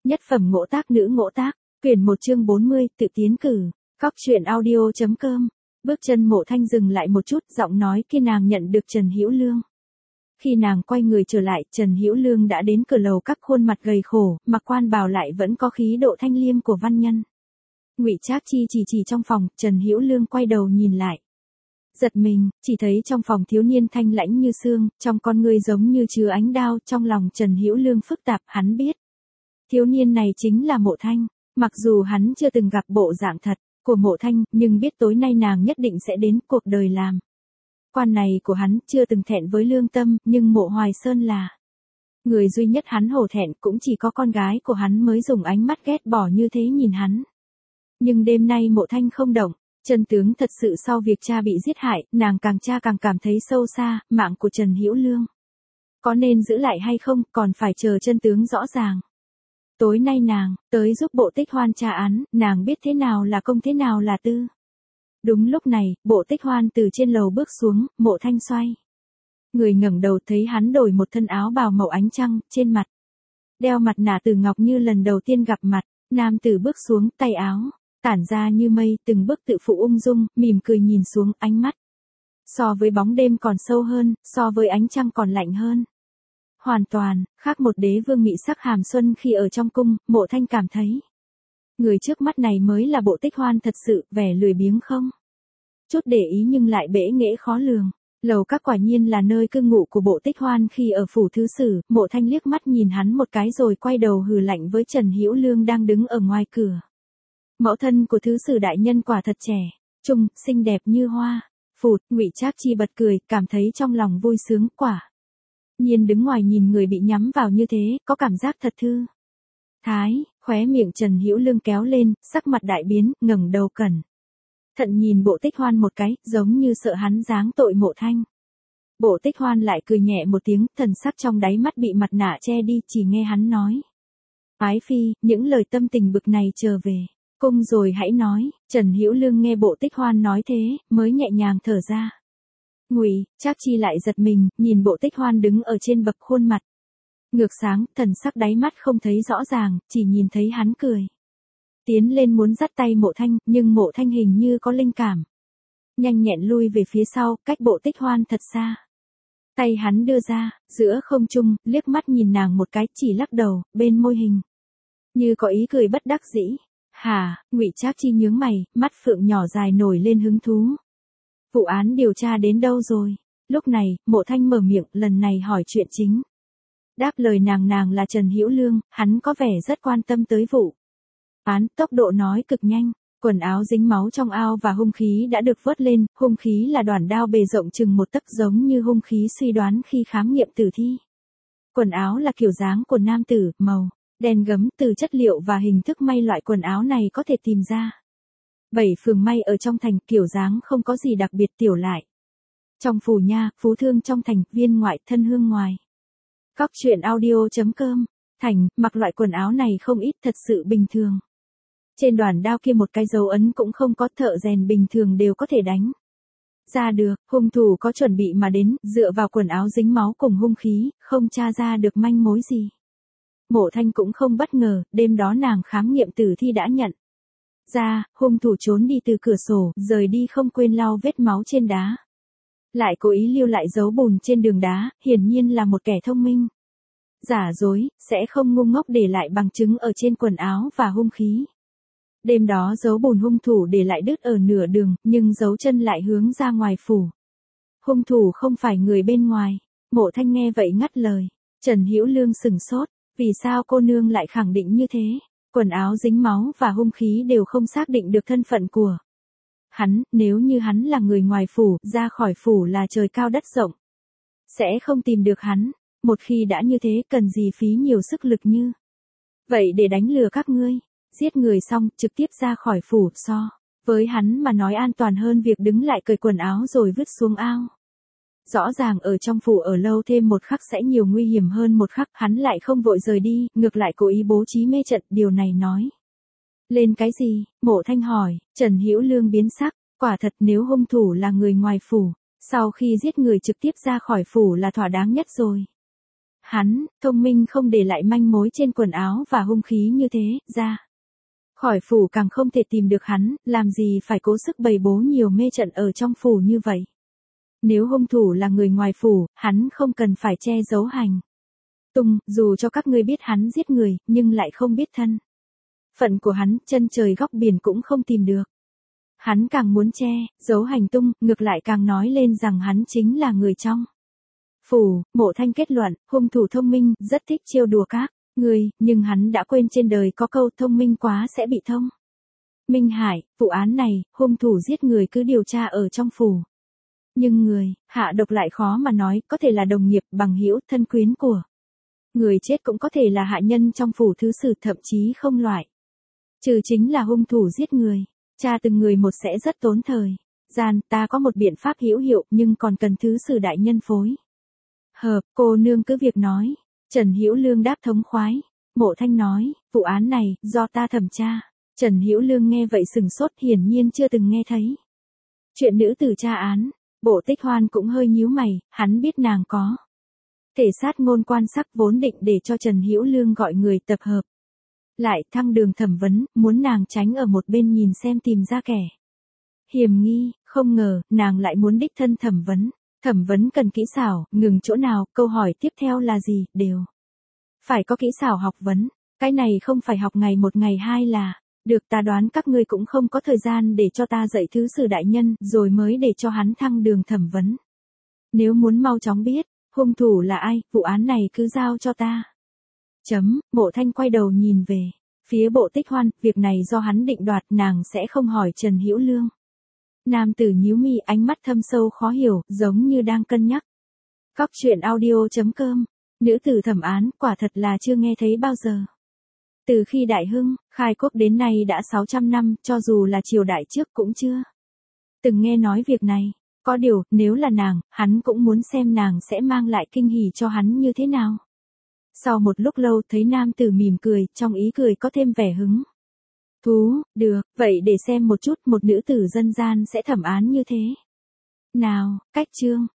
Nhất phẩm ngỗ tác nữ ngỗ tác, quyển 1 chương 40, tự tiến cử, Cóc truyện audio.com. Bước chân Mộ Thanh dừng lại một chút, giọng nói kia nàng nhận được Trần Hữu Lương. Khi nàng quay người trở lại, Trần Hữu Lương đã đến cửa lầu, các khuôn mặt gầy khổ, mặc quan bào lại vẫn có khí độ thanh liêm của văn nhân. Ngụy Trác Chi chỉ trong phòng, Trần Hữu Lương quay đầu nhìn lại. Giật mình, chỉ thấy trong phòng thiếu niên thanh lãnh như xương, trong con ngươi giống như chứa ánh đao, trong lòng Trần Hữu Lương phức tạp, hắn biết. Thiếu niên này chính là Mộ Thanh, mặc dù hắn chưa từng gặp bộ dạng thật của Mộ Thanh, nhưng biết tối nay nàng nhất định sẽ đến cuộc đời làm quan này của hắn, chưa từng thẹn với lương tâm, nhưng Mộ Hoài Sơn là người duy nhất hắn hổ thẹn, cũng chỉ có con gái của hắn mới dùng ánh mắt ghét bỏ như thế nhìn hắn. Nhưng đêm nay Mộ Thanh không động, chân tướng thật sự sau việc cha bị giết hại, nàng càng tra càng cảm thấy sâu xa, mạng của Trần Hữu Lương có nên giữ lại hay không, còn phải chờ chân tướng rõ ràng. Tối nay nàng tới giúp Bộ Tích Hoan tra án, nàng biết thế nào là công, thế nào là tư. Đúng lúc này, Bộ Tích Hoan từ trên lầu bước xuống, Mộ Thanh xoay người ngẩng đầu thấy hắn đổi một thân áo bào màu ánh trăng, trên mặt đeo mặt nạ từ ngọc như lần đầu tiên gặp mặt. Nam tử bước xuống, tay áo tản ra như mây, từng bước tự phụ ung dung, mỉm cười nhìn xuống, ánh mắt so với bóng đêm còn sâu hơn, so với ánh trăng còn lạnh hơn. Hoàn toàn khác một đế vương mị sắc hàm xuân khi ở trong cung. Mộ Thanh cảm thấy người trước mắt này mới là Bộ Tích Hoan thật sự, vẻ lười biếng không chút để ý nhưng lại bẽ nghễ khó lường. Lầu các quả nhiên là nơi cư ngụ của Bộ Tích Hoan khi ở phủ thứ sử. Mộ Thanh liếc mắt nhìn hắn một cái rồi quay đầu hừ lạnh với Trần Hữu Lương đang đứng ở ngoài cửa. Mẫu thân của thứ sử đại nhân quả thật trẻ trung, xinh đẹp như hoa. Phụt, Ngụy Trác Chi bật cười, cảm thấy trong lòng vui sướng. Quả nhiên đứng ngoài nhìn người bị nhắm vào như thế, có cảm giác thật thư thái. Khóe miệng Trần Hữu Lương kéo lên, sắc mặt đại biến, ngẩng đầu cẩn thận nhìn Bộ Tích Hoan một cái, giống như sợ hắn giáng tội Mộ Thanh. Bộ Tích Hoan lại cười nhẹ một tiếng, thần sắc trong đáy mắt bị mặt nạ che đi, chỉ nghe hắn nói: Ái phi, những lời tâm tình bực này chờ về cung rồi hãy nói. Trần Hữu Lương nghe Bộ Tích Hoan nói thế, mới nhẹ nhàng thở ra. Ngụy Trác Chi lại giật mình, nhìn Bộ Tích Hoan đứng ở trên bậc, khuôn mặt ngược sáng, thần sắc đáy mắt không thấy rõ ràng, chỉ nhìn thấy hắn cười. Tiến lên muốn dắt tay Mộ Thanh, nhưng Mộ Thanh hình như có linh cảm, nhanh nhẹn lui về phía sau, cách Bộ Tích Hoan thật xa. Tay hắn đưa ra, giữa không trung, liếc mắt nhìn nàng một cái, chỉ lắc đầu, bên môi hình như có ý cười bất đắc dĩ. Hả? Ngụy Trác Chi nhướng mày, mắt phượng nhỏ dài nổi lên hứng thú. Vụ án điều tra đến đâu rồi? Lúc này, Mộ Thanh mở miệng, lần này hỏi chuyện chính. Đáp lời nàng là Trần Hữu Lương, hắn có vẻ rất quan tâm tới vụ án, tốc độ nói cực nhanh. Quần áo dính máu trong ao và hung khí đã được vớt lên, hung khí là đoạn đao bề rộng chừng 1 tấc, giống như hung khí suy đoán khi khám nghiệm tử thi. Quần áo là kiểu dáng của nam tử, màu đen gấm, từ chất liệu và hình thức may loại quần áo này có thể tìm ra 7 phường may ở trong thành, kiểu dáng không có gì đặc biệt, tiểu lại trong phủ nha, phú thương trong thành, viên ngoại, thân hương ngoài. Cóc truyện audio.com. Thành, mặc loại quần áo này không ít, thật sự bình thường. Trên đoạn đao kia một cái dấu ấn cũng không có, thợ rèn bình thường đều có thể đánh ra được. Hung thủ có chuẩn bị mà đến, dựa vào quần áo dính máu cùng hung khí, không tra ra được manh mối gì. Mộ Thanh cũng không bất ngờ, đêm đó nàng khám nghiệm tử thi đã nhận ra, hung thủ trốn đi từ cửa sổ, rời đi không quên lau vết máu trên đá. Lại cố ý lưu lại dấu bùn trên đường đá, hiển nhiên là một kẻ thông minh. Giả dối, sẽ không ngu ngốc để lại bằng chứng ở trên quần áo và hung khí. Đêm đó dấu bùn hung thủ để lại đứt ở nửa đường, nhưng dấu chân lại hướng ra ngoài phủ. Hung thủ không phải người bên ngoài. Mộ Thanh nghe vậy ngắt lời. Trần Hữu Lương sừng sốt, vì sao cô nương lại khẳng định như thế? Quần áo dính máu và hung khí đều không xác định được thân phận của hắn, nếu như hắn là người ngoài phủ, ra khỏi phủ là trời cao đất rộng, sẽ không tìm được hắn. Một khi đã như thế, cần gì phí nhiều sức lực như vậy để đánh lừa các ngươi? Giết người xong, trực tiếp ra khỏi phủ, so với hắn mà nói an toàn hơn việc đứng lại cởi quần áo rồi vứt xuống ao. Rõ ràng ở trong phủ ở lâu thêm một khắc sẽ nhiều nguy hiểm hơn một khắc, hắn lại không vội rời đi, ngược lại cố ý bố trí mê trận, điều này nói lên cái gì? Mộ Thanh hỏi. Trần Hữu Lương biến sắc, quả thật nếu hung thủ là người ngoài phủ, sau khi giết người trực tiếp ra khỏi phủ là thỏa đáng nhất rồi. Hắn, thông minh không để lại manh mối trên quần áo và hung khí như thế, ra khỏi phủ càng không thể tìm được hắn, làm gì phải cố sức bày bố nhiều mê trận ở trong phủ như vậy. Nếu hung thủ là người ngoài phủ, hắn không cần phải che giấu hành tung, dù cho các ngươi biết hắn giết người, nhưng lại không biết thân phận của hắn, chân trời góc biển cũng không tìm được. Hắn càng muốn che giấu hành tung, ngược lại càng nói lên rằng hắn chính là người trong phủ. Mộ Thanh kết luận, hung thủ thông minh, rất thích trêu đùa các người, nhưng hắn đã quên trên đời có câu thông minh quá sẽ bị thông minh hại. Vụ án này, hung thủ giết người cứ điều tra ở trong phủ. Nhưng người hạ độc lại khó mà nói, có thể là đồng nghiệp, bằng hữu, thân quyến của người chết, cũng có thể là hạ nhân trong phủ thứ sử, thậm chí không loại trừ chính là hung thủ giết người. Tra từng người một sẽ rất tốn thời gian, ta có một biện pháp hữu hiệu, nhưng còn cần thứ sử đại nhân phối hợp. Cô nương cứ việc nói. Trần Hữu Lương đáp thống khoái. Mộ Thanh nói, vụ án này do ta thẩm tra. Trần Hữu Lương nghe vậy sừng sốt, hiển nhiên chưa từng nghe thấy chuyện nữ tử tra án. Bộ Tích Hoan cũng hơi nhíu mày, hắn biết nàng có thể sát ngôn quan sắc, vốn định để cho Trần Hữu Lương gọi người tập hợp lại thăng đường thẩm vấn, muốn nàng tránh ở một bên nhìn xem tìm ra kẻ hiểm nghi. Không ngờ nàng lại muốn đích thân thẩm vấn. Thẩm vấn cần kỹ xảo, ngừng chỗ nào, câu hỏi tiếp theo là gì, đều phải có kỹ xảo học vấn. Cái này không phải học ngày một ngày hai là được. Ta đoán các ngươi cũng không có thời gian để cho ta dạy thứ sử đại nhân, rồi mới để cho hắn thăng đường thẩm vấn. Nếu muốn mau chóng biết hung thủ là ai, vụ án này cứ giao cho ta. Mộ Thanh quay đầu nhìn về phía Bộ Tích Hoan, việc này do hắn định đoạt, nàng sẽ không hỏi Trần Hữu Lương. Nam tử nhíu mi, ánh mắt thâm sâu khó hiểu, giống như đang cân nhắc. Cóc truyện audio.com. Nữ tử thẩm án, quả thật là chưa nghe thấy bao giờ. Từ khi Đại Hưng khai quốc đến nay đã 600 năm, cho dù là triều đại trước cũng chưa từng nghe nói việc này. Có điều, nếu là nàng, hắn cũng muốn xem nàng sẽ mang lại kinh hỉ cho hắn như thế nào. Sau một lúc lâu thấy nam tử mỉm cười, trong ý cười có thêm vẻ hứng thú. Được, vậy để xem một chút một nữ tử dân gian sẽ thẩm án như thế nào. Cách chương